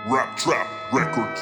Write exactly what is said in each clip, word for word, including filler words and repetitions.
Rap Trap Records.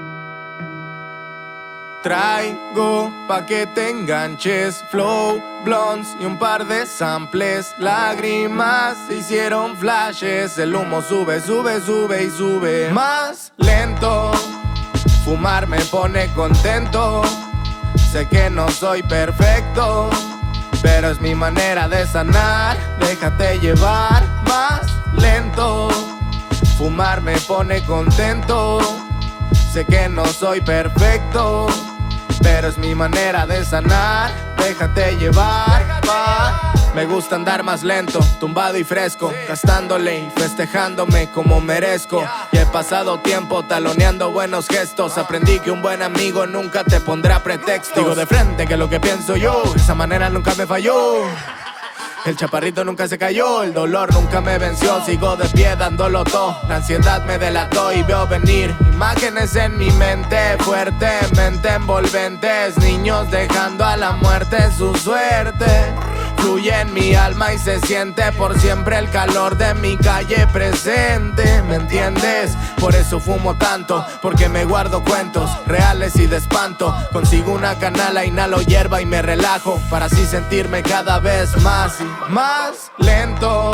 Traigo pa' que te enganches, flow, blondes y un par de samples. Lágrimas se hicieron flashes, el humo sube, sube, sube y sube más lento. Fumar me pone contento, sé que no soy perfecto, pero es mi manera de sanar. Déjate llevar más lento. Fumar me pone contento, sé que no soy perfecto, pero es mi manera de sanar. Déjate llevar, va. Me gusta andar más lento, tumbado y fresco, gastándole y festejándome como merezco. Y he pasado tiempo taloneando buenos gestos. Aprendí que un buen amigo nunca te pondrá pretextos. Digo de frente que lo que pienso yo, esa manera nunca me falló. El chaparrito nunca se cayó, el dolor nunca me venció. Sigo de pie dándolo todo, la ansiedad me delató y veo venir imágenes en mi mente, fuertemente envolventes. Niños dejando a la muerte su suerte. Fluye en mi alma y se siente por siempre el calor de mi calle presente. ¿Me entiendes? Por eso fumo tanto, porque me guardo cuentos reales y de espanto. Consigo una canala, inhalo hierba y me relajo, para así sentirme cada vez más y más lento.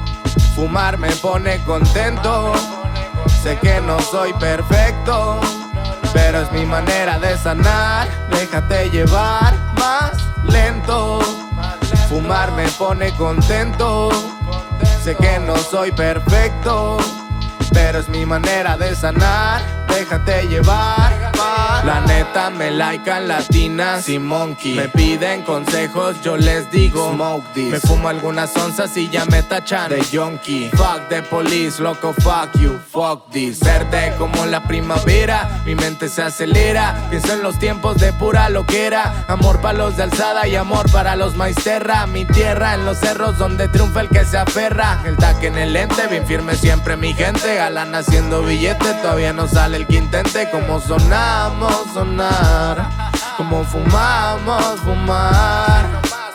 Fumar me pone contento, sé que no soy perfecto, pero es mi manera de sanar. Déjate llevar más lento. Fumar me pone contento, sé que no soy perfecto, pero es mi manera de sanar. Déjate llevar, va. La neta me likean latinas y monkey. Me piden consejos, yo les digo smoke this. Me fumo algunas onzas y ya me tachan de yonky. Fuck the police, loco, fuck you, fuck this. Verde como la primavera, mi mente se acelera. Pienso en los tiempos de pura loquera. Amor para los de alzada y amor para los maisterra. Mi tierra en los cerros donde triunfa el que se aferra. El taque en el lente, bien firme siempre mi gente. Galán haciendo billete, todavía no sale el que intente. Como sonamos, sonar, como fumamos, fumar.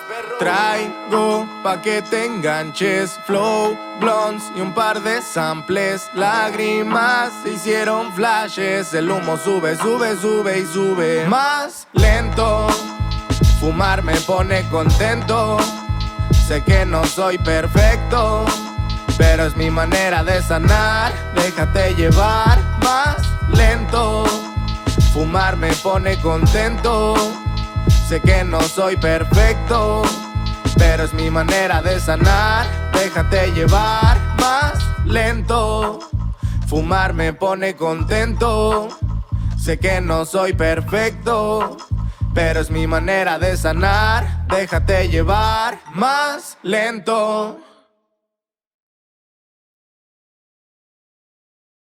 Traigo pa' que te enganches, flow, blondes y un par de samples. Lágrimas se hicieron flashes, el humo sube, sube, sube y sube más lento. Fumar me pone contento, sé que no soy perfecto, pero es mi manera de sanar. Déjate llevar más lento. Fumar me pone contento, sé que no soy perfecto, pero es mi manera de sanar. Déjate llevar más lento. Fumar me pone contento, sé que no soy perfecto, pero es mi manera de sanar. Déjate llevar más lento.